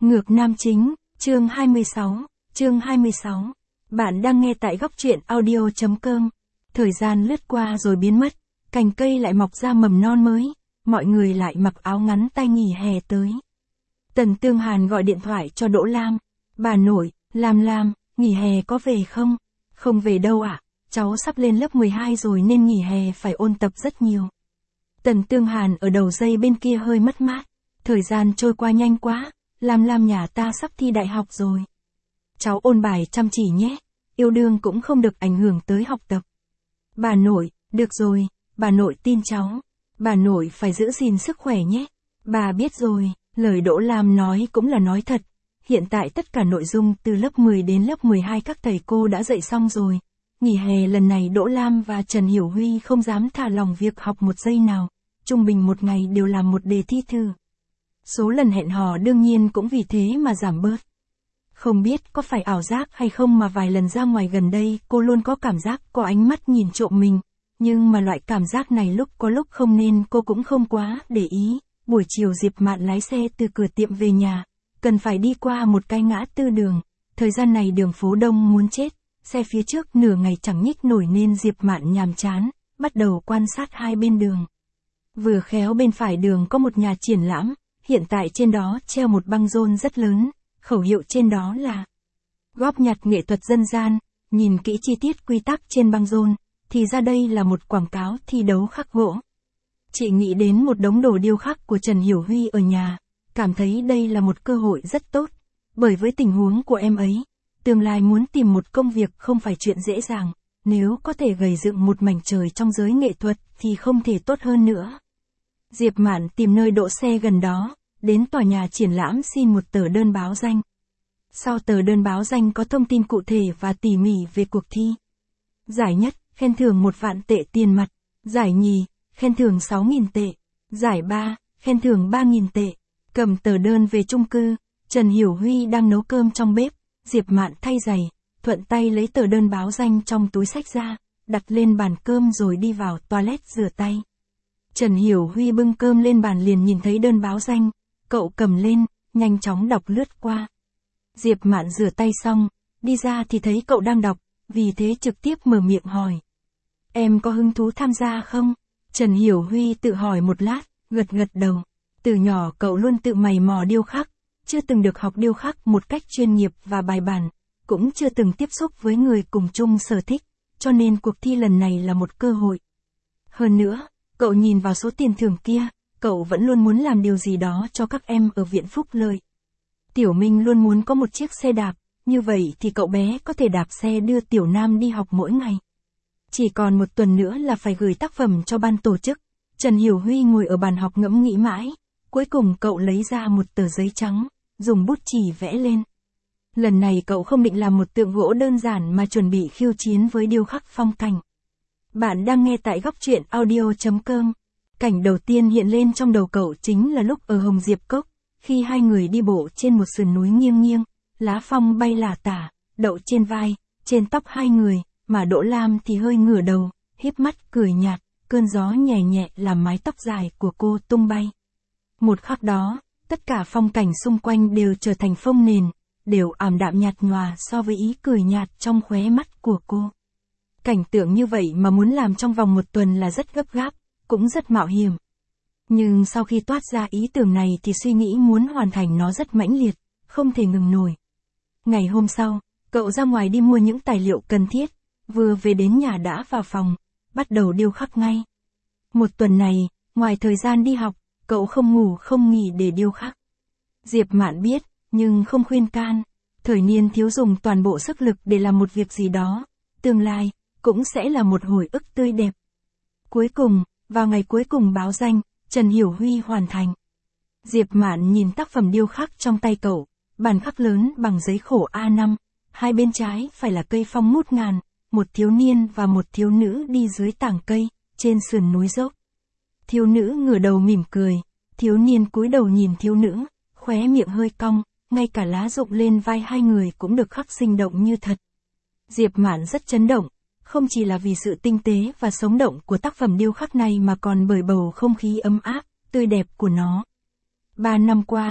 Ngược nam chính, chương 26. Bạn đang nghe tại góc truyện audio.com. Thời gian lướt qua rồi biến mất, cành cây lại mọc ra mầm non mới, mọi người lại mặc áo ngắn tay nghỉ hè tới. Tần Tương Hàn gọi điện thoại cho Đỗ Lam. Bà nội, Lam, nghỉ hè có về không? Không về đâu ạ, cháu sắp lên lớp 12 rồi nên nghỉ hè phải ôn tập rất nhiều. Tần Tương Hàn ở đầu dây bên kia hơi mất mát. Thời gian trôi qua nhanh quá, Lam nhà ta sắp thi đại học rồi. Cháu ôn bài chăm chỉ nhé, yêu đương cũng không được ảnh hưởng tới học tập. Bà nội, được rồi, bà nội tin cháu. Bà nội phải giữ gìn sức khỏe nhé. Bà biết rồi, lời Đỗ Lam nói cũng là nói thật. Hiện tại tất cả nội dung từ lớp 10 đến lớp 12 các thầy cô đã dạy xong rồi. Nghỉ hè lần này Đỗ Lam và Trần Hiểu Huy không dám thả lỏng việc học một giây nào. Trung bình một ngày đều làm một đề thi thử. Số lần hẹn hò đương nhiên cũng vì thế mà giảm bớt. Không biết có phải ảo giác hay không mà vài lần ra ngoài gần đây cô luôn có cảm giác có ánh mắt nhìn trộm mình. Nhưng mà loại cảm giác này lúc có lúc không nên cô cũng không quá để ý. Buổi chiều Diệp Mạn lái xe từ cửa tiệm về nhà. Cần phải đi qua một cái ngã tư đường. Thời gian này đường phố đông muốn chết. Xe phía trước nửa ngày chẳng nhích nổi nên Diệp Mạn nhàm chán, bắt đầu quan sát hai bên đường. Vừa khéo bên phải đường có một nhà triển lãm. Hiện tại trên đó treo một băng rôn rất lớn, khẩu hiệu trên đó là góp nhặt nghệ thuật dân gian. Nhìn kỹ chi tiết quy tắc trên băng rôn, thì ra đây là một quảng cáo thi đấu khắc gỗ. Chị nghĩ đến một đống đồ điêu khắc của Trần Hiểu Huy ở nhà, cảm thấy đây là một cơ hội rất tốt, bởi với tình huống của em ấy, tương lai muốn tìm một công việc không phải chuyện dễ dàng, nếu có thể gầy dựng một mảnh trời trong giới nghệ thuật thì không thể tốt hơn nữa. Diệp Mạn tìm nơi đỗ xe gần đó, đến tòa nhà triển lãm xin một tờ đơn báo danh. Sau tờ đơn báo danh có thông tin cụ thể và tỉ mỉ về cuộc thi. Giải nhất, khen thưởng 1 vạn tệ tiền mặt. Giải nhì, khen thưởng 6.000 tệ. Giải ba, khen thưởng 3.000 tệ. Cầm tờ đơn về chung cư, Trần Hiểu Huy đang nấu cơm trong bếp. Diệp Mạn thay giày, thuận tay lấy tờ đơn báo danh trong túi xách ra, đặt lên bàn cơm rồi đi vào toilet rửa tay. Trần Hiểu Huy bưng cơm lên bàn liền nhìn thấy đơn báo danh, cậu cầm lên, nhanh chóng đọc lướt qua. Diệp Mạn rửa tay xong, đi ra thì thấy cậu đang đọc, vì thế trực tiếp mở miệng hỏi. Em có hứng thú tham gia không? Trần Hiểu Huy tự hỏi một lát, gật đầu. Từ nhỏ cậu luôn tự mày mò điêu khắc, chưa từng được học điêu khắc một cách chuyên nghiệp và bài bản, cũng chưa từng tiếp xúc với người cùng chung sở thích, cho nên cuộc thi lần này là một cơ hội. Hơn nữa, cậu nhìn vào số tiền thưởng kia, cậu vẫn luôn muốn làm điều gì đó cho các em ở viện phúc lợi. Tiểu Minh luôn muốn có một chiếc xe đạp, như vậy thì cậu bé có thể đạp xe đưa Tiểu Nam đi học mỗi ngày. Chỉ còn một tuần nữa là phải gửi tác phẩm cho ban tổ chức. Trần Hiểu Huy ngồi ở bàn học ngẫm nghĩ mãi, cuối cùng cậu lấy ra một tờ giấy trắng, dùng bút chì vẽ lên. Lần này cậu không định làm một tượng gỗ đơn giản mà chuẩn bị khiêu chiến với điêu khắc phong cảnh. Bạn đang nghe tại góc truyện audio.com. Cảnh đầu tiên hiện lên trong đầu cậu chính là lúc ở Hồng Diệp Cốc, khi hai người đi bộ trên một sườn núi nghiêng, lá phong bay lả tả, đậu trên vai, trên tóc hai người, mà Đỗ Lam thì hơi ngửa đầu, híp mắt cười nhạt, cơn gió nhẹ làm mái tóc dài của cô tung bay. Một khắc đó, tất cả phong cảnh xung quanh đều trở thành phông nền, đều ảm đạm nhạt nhòa so với ý cười nhạt trong khóe mắt của cô. Cảnh tượng như vậy mà muốn làm trong vòng một tuần là rất gấp gáp, cũng rất mạo hiểm. Nhưng sau khi toát ra ý tưởng này thì suy nghĩ muốn hoàn thành nó rất mãnh liệt, không thể ngừng nổi. Ngày hôm sau, cậu ra ngoài đi mua những tài liệu cần thiết, vừa về đến nhà đã vào phòng, bắt đầu điêu khắc ngay. Một tuần này, ngoài thời gian đi học, cậu không ngủ không nghỉ để điêu khắc. Diệp Mạn biết, nhưng không khuyên can. Thời niên thiếu dùng toàn bộ sức lực để làm một việc gì đó, tương lai cũng sẽ là một hồi ức tươi đẹp. Cuối cùng, vào ngày cuối cùng báo danh, Trần Hiểu Huy hoàn thành. Diệp Mạn nhìn tác phẩm điêu khắc trong tay cậu, bản khắc lớn bằng giấy khổ A5, hai bên trái phải là cây phong ngút ngàn, một thiếu niên và một thiếu nữ đi dưới tảng cây, trên sườn núi dốc. Thiếu nữ ngửa đầu mỉm cười, thiếu niên cúi đầu nhìn thiếu nữ, khóe miệng hơi cong, ngay cả lá rụng lên vai hai người cũng được khắc sinh động như thật. Diệp Mạn rất chấn động, không chỉ là vì sự tinh tế và sống động của tác phẩm điêu khắc này mà còn bởi bầu không khí ấm áp, tươi đẹp của nó. 3 năm qua,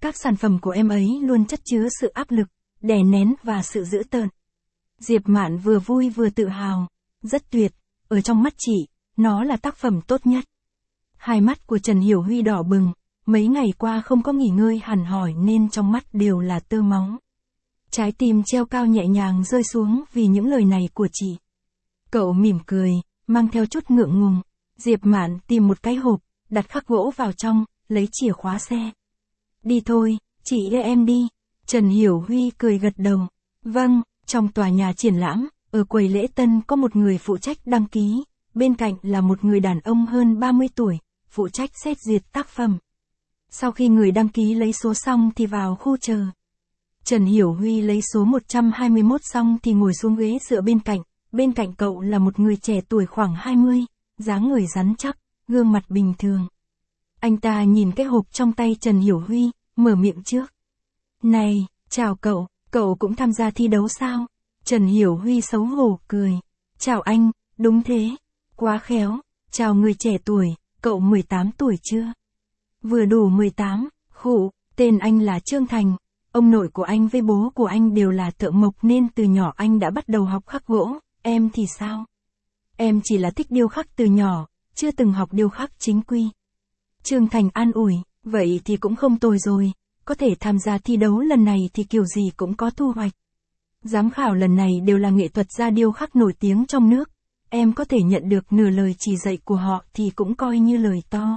Các sản phẩm của em ấy luôn chất chứa sự áp lực, đè nén và sự dữ tợn. Diệp Mạn vừa vui vừa tự hào. Rất tuyệt, ở trong mắt chị, nó là tác phẩm tốt nhất. Hai mắt của Trần Hiểu Huy đỏ bừng, mấy ngày qua không có nghỉ ngơi hẳn hỏi nên trong mắt đều là tơ máu. Trái tim treo cao nhẹ nhàng rơi xuống vì những lời này của chị. Cậu mỉm cười, mang theo chút ngượng ngùng. Diệp Mạn tìm một cái hộp, đặt khắc gỗ vào trong, lấy chìa khóa xe. Đi thôi, chị đưa em đi. Trần Hiểu Huy cười gật đầu. Vâng, trong tòa nhà triển lãm, ở quầy lễ tân có một người phụ trách đăng ký, bên cạnh là một người đàn ông hơn 30 tuổi, phụ trách xét duyệt tác phẩm. Sau khi người đăng ký lấy số xong thì vào khu chờ. Trần Hiểu Huy lấy số 121 xong thì ngồi xuống ghế dựa bên cạnh cậu là một người trẻ tuổi khoảng 20, dáng người rắn chắc, gương mặt bình thường. Anh ta nhìn cái hộp trong tay Trần Hiểu Huy, mở miệng trước. Này, chào cậu cũng tham gia thi đấu sao? Trần Hiểu Huy xấu hổ cười. Chào anh, đúng thế, quá khéo, chào người trẻ tuổi, cậu 18 tuổi chưa? Vừa đủ 18, khụ, tên anh là Trương Thành, ông nội của anh với bố của anh đều là thợ mộc nên từ nhỏ anh đã bắt đầu học khắc gỗ, em thì sao? Em chỉ là thích điêu khắc từ nhỏ, chưa từng học điêu khắc chính quy. Trương Thành an ủi, vậy thì cũng không tồi rồi, có thể tham gia thi đấu lần này thì kiểu gì cũng có thu hoạch. Giám khảo lần này đều là nghệ thuật gia điêu khắc nổi tiếng trong nước, em có thể nhận được nửa lời chỉ dạy của họ thì cũng coi như lời to.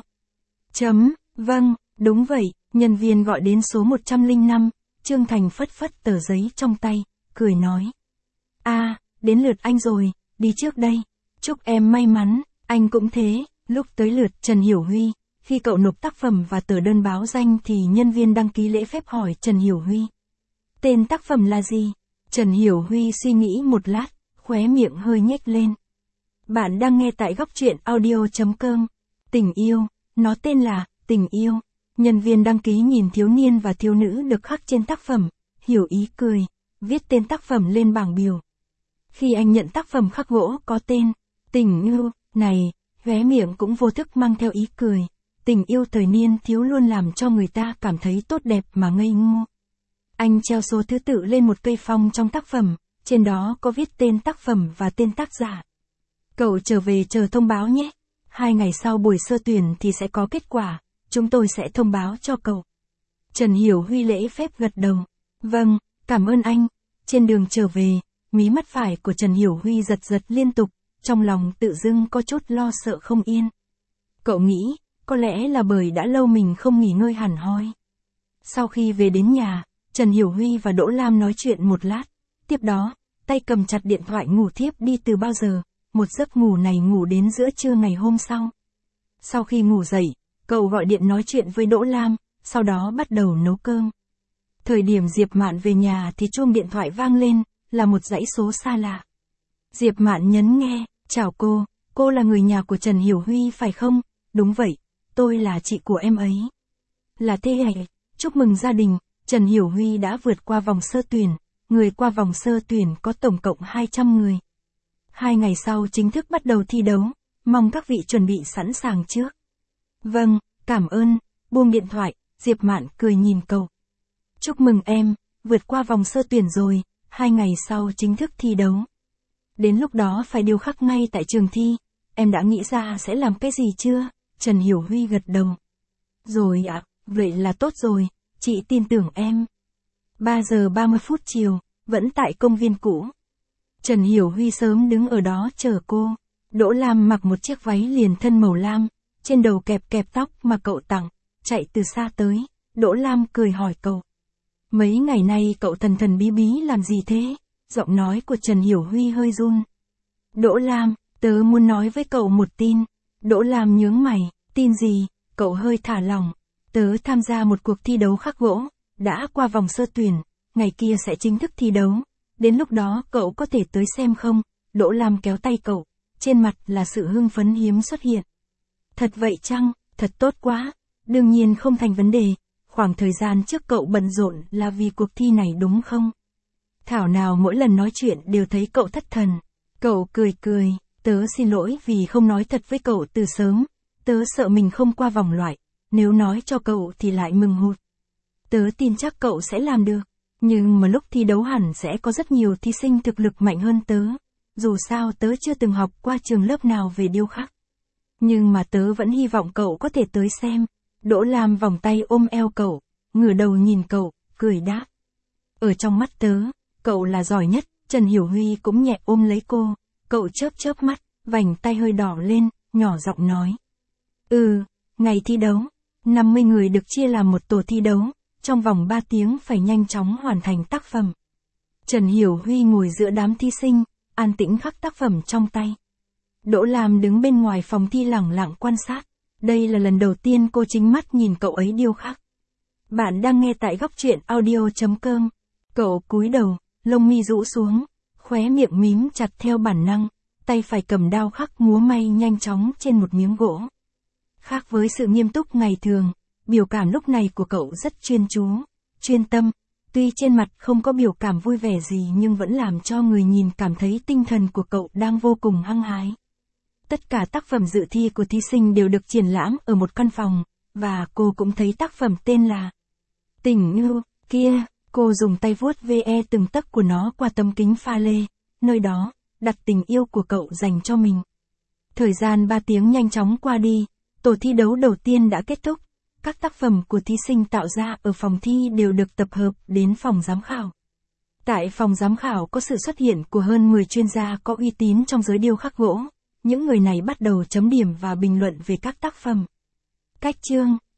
Vâng, đúng vậy, nhân viên gọi đến số 105, Trương Thành phất phất tờ giấy trong tay, cười nói. Đến lượt anh rồi, đi trước đây, chúc em may mắn, anh cũng thế. Lúc tới lượt Trần Hiểu Huy, khi cậu nộp tác phẩm và tờ đơn báo danh thì nhân viên đăng ký lễ phép hỏi Trần Hiểu Huy. Tên tác phẩm là gì? Trần Hiểu Huy suy nghĩ một lát, khóe miệng hơi nhếch lên. Bạn đang nghe tại góc truyện audio.com. Tình yêu, nó tên là Tình yêu. Nhân viên đăng ký nhìn thiếu niên và thiếu nữ được khắc trên tác phẩm, hiểu ý cười, viết tên tác phẩm lên bảng biểu. Khi anh nhận tác phẩm khắc gỗ có tên Tình yêu này, khóe miệng cũng vô thức mang theo ý cười. Tình yêu thời niên thiếu luôn làm cho người ta cảm thấy tốt đẹp mà ngây ngô. Anh treo số thứ tự lên một cây phong trong tác phẩm, trên đó có viết tên tác phẩm và tên tác giả. Cậu trở về chờ thông báo nhé. 2 ngày sau buổi sơ tuyển thì sẽ có kết quả, chúng tôi sẽ thông báo cho cậu. Trần Hiểu Huy lễ phép gật đầu. Vâng, cảm ơn anh. Trên đường trở về, mí mắt phải của Trần Hiểu Huy giật giật liên tục, trong lòng tự dưng có chút lo sợ không yên. Cậu nghĩ, có lẽ là bởi đã lâu mình không nghỉ ngơi hẳn hoi. Sau khi về đến nhà, Trần Hiểu Huy và Đỗ Lam nói chuyện một lát, tiếp đó, tay cầm chặt điện thoại ngủ thiếp đi từ bao giờ, một giấc ngủ này ngủ đến giữa trưa ngày hôm sau. Sau khi ngủ dậy, cậu gọi điện nói chuyện với Đỗ Lam, sau đó bắt đầu nấu cơm. Thời điểm Diệp Mạn về nhà thì chuông điện thoại vang lên, là một dãy số xa lạ. Diệp Mạn nhấn nghe, chào cô là người nhà của Trần Hiểu Huy phải không? Đúng vậy, tôi là chị của em ấy. Là thế hả? Chúc mừng gia đình, Trần Hiểu Huy đã vượt qua vòng sơ tuyển, người qua vòng sơ tuyển có tổng cộng 200 người. 2 ngày sau chính thức bắt đầu thi đấu, mong các vị chuẩn bị sẵn sàng trước. Vâng, cảm ơn, buông điện thoại, Diệp Mạn cười nhìn cậu. Chúc mừng em, vượt qua vòng sơ tuyển rồi, 2 ngày sau chính thức thi đấu. Đến lúc đó phải điêu khắc ngay tại trường thi, em đã nghĩ ra sẽ làm cái gì chưa? Trần Hiểu Huy gật đầu. Rồi ạ, vậy là tốt rồi, chị tin tưởng em. 3 giờ 30 phút chiều, vẫn tại công viên cũ. Trần Hiểu Huy sớm đứng ở đó chờ cô. Đỗ Lam mặc một chiếc váy liền thân màu lam, trên đầu kẹp tóc mà cậu tặng, chạy từ xa tới. Đỗ Lam cười hỏi cậu. Mấy ngày nay cậu thần bí bí làm gì thế? Giọng nói của Trần Hiểu Huy hơi run. Đỗ Lam, tớ muốn nói với cậu một tin. Đỗ Lam nhướng mày, tin gì? Cậu hơi thả lỏng. Tớ tham gia một cuộc thi đấu khắc gỗ, đã qua vòng sơ tuyển, ngày kia sẽ chính thức thi đấu. Đến lúc đó cậu có thể tới xem không? Đỗ Lam kéo tay cậu, trên mặt là sự hưng phấn hiếm xuất hiện. Thật vậy chăng? Thật tốt quá. Đương nhiên không thành vấn đề. Khoảng thời gian trước cậu bận rộn là vì cuộc thi này đúng không? Thảo nào mỗi lần nói chuyện đều thấy cậu thất thần. Cậu cười, tớ xin lỗi vì không nói thật với cậu từ sớm. Tớ sợ mình không qua vòng loại, nếu nói cho cậu thì lại mừng hụt. Tớ tin chắc cậu sẽ làm được. Nhưng mà lúc thi đấu hẳn sẽ có rất nhiều thí sinh thực lực mạnh hơn tớ. Dù sao tớ chưa từng học qua trường lớp nào về điêu khắc. Nhưng mà tớ vẫn hy vọng cậu có thể tới xem. Đỗ Lam vòng tay ôm eo cậu, ngửa đầu nhìn cậu, cười đáp. Ở trong mắt tớ, cậu là giỏi nhất. Trần Hiểu Huy cũng nhẹ ôm lấy cô. Cậu chớp chớp mắt, vành tay hơi đỏ lên, nhỏ giọng nói. Ngày thi đấu, 50 người được chia làm một tổ thi đấu. Trong vòng 3 tiếng phải nhanh chóng hoàn thành tác phẩm. Trần Hiểu Huy ngồi giữa đám thí sinh, an tĩnh khắc tác phẩm trong tay. Đỗ Lam đứng bên ngoài phòng thi lẳng lặng quan sát. Đây là lần đầu tiên cô chính mắt nhìn cậu ấy điêu khắc. Bạn đang nghe tại góc truyện audio.com. Cậu cúi đầu, lông mi rũ xuống, khóe miệng mím chặt theo bản năng, tay phải cầm đao khắc múa may nhanh chóng trên một miếng gỗ. Khác với sự nghiêm túc ngày thường, biểu cảm lúc này của cậu rất chuyên chú, chuyên tâm. Tuy trên mặt không có biểu cảm vui vẻ gì nhưng vẫn làm cho người nhìn cảm thấy tinh thần của cậu đang vô cùng hăng hái. Tất cả tác phẩm dự thi của thí sinh đều được triển lãm ở một căn phòng, và cô cũng thấy tác phẩm tên là Tình Yêu. Kia, cô dùng tay vuốt ve từng tấc của nó qua tấm kính pha lê, nơi đó, đặt tình yêu của cậu dành cho mình. Thời gian 3 tiếng nhanh chóng qua đi, tổ thi đấu đầu tiên đã kết thúc. Các tác phẩm của thí sinh tạo ra ở phòng thi đều được tập hợp đến phòng giám khảo. Tại phòng giám khảo có sự xuất hiện của hơn 10 chuyên gia có uy tín trong giới điêu khắc gỗ. Những người này bắt đầu chấm điểm và bình luận về các tác phẩm. Cách chương